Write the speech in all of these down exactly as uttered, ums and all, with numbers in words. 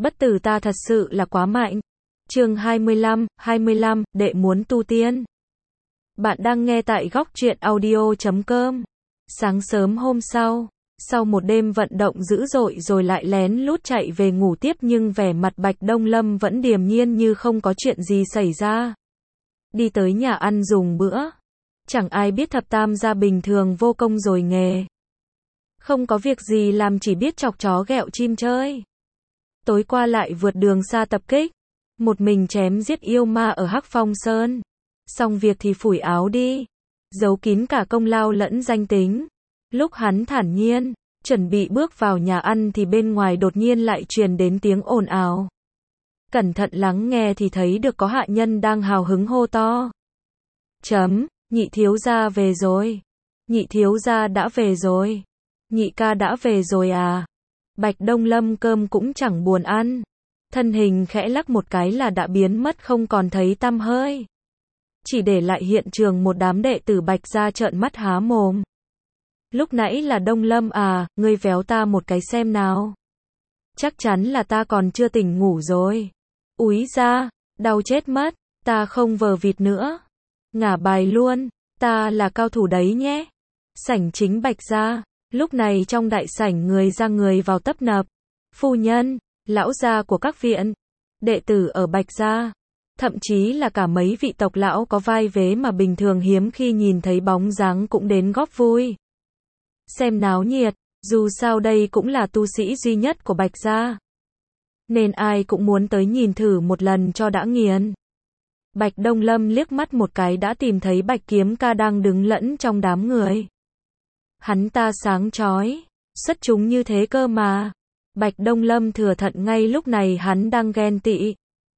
Bất tử ta thật sự là quá mạnh. Chương hai mươi lăm, hai mươi lăm, đệ muốn tu tiên. Bạn đang nghe tại góc truyện audio chấm com. Sáng sớm hôm sau, sau một đêm vận động dữ dội rồi lại lén lút chạy về ngủ tiếp, nhưng vẻ mặt Bạch Đông Lâm vẫn điềm nhiên như không có chuyện gì xảy ra. Đi tới nhà ăn dùng bữa. Chẳng ai biết thập tam gia bình thường vô công rồi nghề. Không có việc gì làm, chỉ biết chọc chó ghẹo chim chơi. Tối qua lại vượt đường xa tập kích. Một mình chém giết yêu ma ở Hắc Phong Sơn. Xong việc thì phủi áo đi. Giấu kín cả công lao lẫn danh tính. Lúc hắn thản nhiên, chuẩn bị bước vào nhà ăn thì bên ngoài đột nhiên lại truyền đến tiếng ồn ào. Cẩn thận lắng nghe thì thấy được có hạ nhân đang hào hứng hô to. Chấm, nhị thiếu gia về rồi. Nhị thiếu gia đã về rồi. Nhị ca đã về rồi à. Bạch Đông Lâm cơm cũng chẳng buồn ăn. Thân hình khẽ lắc một cái là đã biến mất không còn thấy tăm hơi. Chỉ để lại hiện trường một đám đệ tử Bạch gia trợn mắt há mồm. Lúc nãy là Đông Lâm à, ngươi véo ta một cái xem nào. Chắc chắn là ta còn chưa tỉnh ngủ rồi. Úi da, đau chết mất, ta không vờ vịt nữa. Ngả bài luôn, ta là cao thủ đấy nhé. Sảnh chính Bạch gia, lúc này trong đại sảnh người ra người vào tấp nập. Phu nhân, lão gia của các viện, đệ tử ở Bạch gia, thậm chí là cả mấy vị tộc lão có vai vế mà bình thường hiếm khi nhìn thấy bóng dáng cũng đến góp vui. Xem náo nhiệt, dù sao đây cũng là tu sĩ duy nhất của Bạch gia. Nên ai cũng muốn tới nhìn thử một lần cho đã nghiền. Bạch Đông Lâm liếc mắt một cái đã tìm thấy Bạch Kiếm Ca đang đứng lẫn trong đám người. Hắn ta sáng chói, xuất chúng như thế cơ mà. Bạch Đông Lâm thừa thận ngay lúc này hắn đang ghen tị.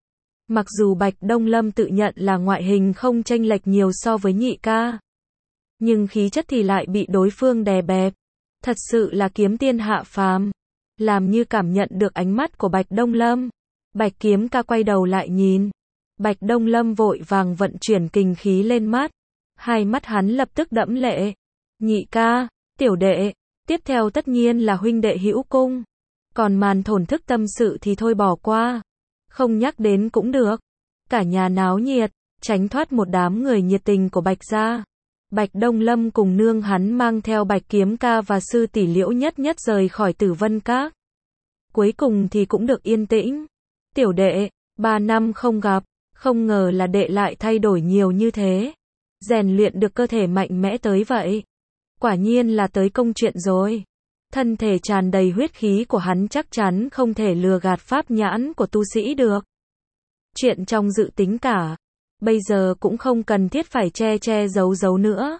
Mặc dù Bạch Đông Lâm tự nhận là ngoại hình không chênh lệch nhiều so với nhị ca, nhưng khí chất thì lại bị đối phương đè bẹp. Thật sự là kiếm tiên hạ phàm. Làm như cảm nhận được ánh mắt của Bạch Đông Lâm, Bạch Kiếm Ca quay đầu lại nhìn. Bạch Đông Lâm vội vàng vận chuyển kình khí lên mắt. Hai mắt hắn lập tức đẫm lệ. Nhị ca, tiểu đệ, tiếp theo tất nhiên là huynh đệ hữu cung. Còn màn thổn thức tâm sự thì thôi bỏ qua. Không nhắc đến cũng được. Cả nhà náo nhiệt, tránh thoát một đám người nhiệt tình của Bạch gia. Bạch Đông Lâm cùng nương hắn mang theo Bạch Kiếm Ca và sư tỷ Liễu Nhất Nhất rời khỏi Tử Vân Các. Cuối cùng thì cũng được yên tĩnh. Tiểu đệ, ba năm không gặp, không ngờ là đệ lại thay đổi nhiều như thế. Rèn luyện được cơ thể mạnh mẽ tới vậy. Quả nhiên là tới công chuyện rồi. Thân thể tràn đầy huyết khí của hắn chắc chắn không thể lừa gạt pháp nhãn của tu sĩ được. Chuyện trong dự tính cả. Bây giờ cũng không cần thiết phải che che giấu giấu nữa.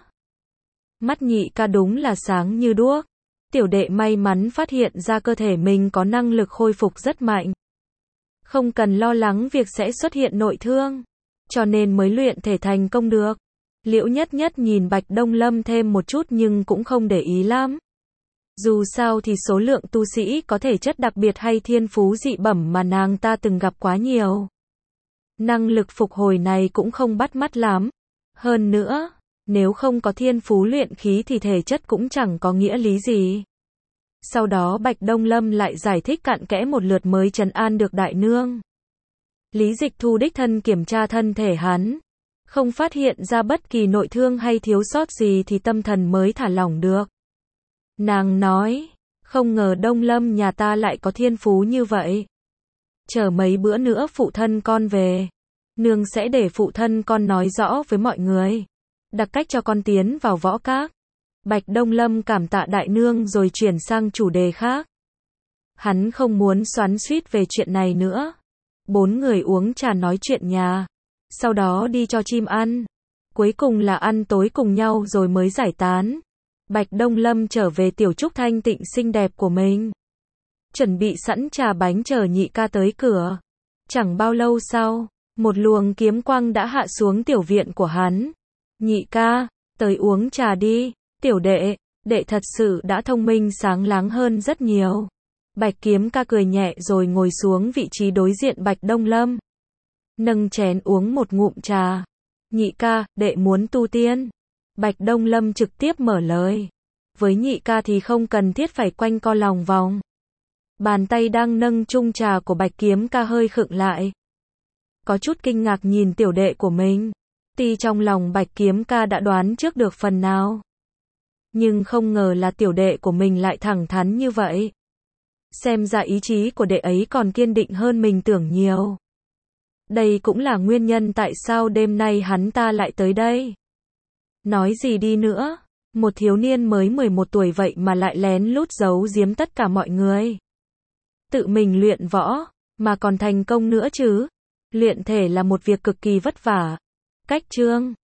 Mắt nhị ca đúng là sáng như đuốc. Tiểu đệ may mắn phát hiện ra cơ thể mình có năng lực khôi phục rất mạnh. Không cần lo lắng việc sẽ xuất hiện nội thương. Cho nên mới luyện thể thành công được. Liễu Nhất Nhất nhìn Bạch Đông Lâm thêm một chút nhưng cũng không để ý lắm. Dù sao thì số lượng tu sĩ có thể chất đặc biệt hay thiên phú dị bẩm mà nàng ta từng gặp quá nhiều. Năng lực phục hồi này cũng không bắt mắt lắm. Hơn nữa, nếu không có thiên phú luyện khí thì thể chất cũng chẳng có nghĩa lý gì. Sau đó Bạch Đông Lâm lại giải thích cặn kẽ một lượt mới trấn an được đại nương. Lý Dịch Thu đích thân kiểm tra thân thể hắn. Không phát hiện ra bất kỳ nội thương hay thiếu sót gì thì tâm thần mới thả lỏng được. Nàng nói, không ngờ Đông Lâm nhà ta lại có thiên phú như vậy. Chờ mấy bữa nữa phụ thân con về. Nương sẽ để phụ thân con nói rõ với mọi người. Đặc cách cho con tiến vào võ các. Bạch Đông Lâm cảm tạ đại nương rồi chuyển sang chủ đề khác. Hắn không muốn xoắn xuýt về chuyện này nữa. Bốn người uống trà nói chuyện nhà. Sau đó đi cho chim ăn. Cuối cùng là ăn tối cùng nhau rồi mới giải tán. Bạch Đông Lâm trở về tiểu trúc thanh tịnh xinh đẹp của mình. Chuẩn bị sẵn trà bánh chờ nhị ca tới cửa. Chẳng bao lâu sau, một luồng kiếm quang đã hạ xuống tiểu viện của hắn. Nhị ca, tới uống trà đi. Tiểu đệ, đệ thật sự đã thông minh sáng láng hơn rất nhiều. Bạch Kiếm Ca cười nhẹ rồi ngồi xuống vị trí đối diện Bạch Đông Lâm. Nâng chén uống một ngụm trà. Nhị ca, đệ muốn tu tiên. Bạch Đông Lâm trực tiếp mở lời. Với nhị ca thì không cần thiết phải quanh co lòng vòng. Bàn tay đang nâng chung trà của Bạch Kiếm Ca hơi khựng lại. Có chút kinh ngạc nhìn tiểu đệ của mình. Tuy trong lòng Bạch Kiếm Ca đã đoán trước được phần nào, nhưng không ngờ là tiểu đệ của mình lại thẳng thắn như vậy. Xem ra ý chí của đệ ấy còn kiên định hơn mình tưởng nhiều. Đây cũng là nguyên nhân tại sao đêm nay hắn ta lại tới đây. Nói gì đi nữa, một thiếu niên mới mười một tuổi vậy mà lại lén lút giấu giếm tất cả mọi người. Tự mình luyện võ, mà còn thành công nữa chứ. Luyện thể là một việc cực kỳ vất vả. Cách chương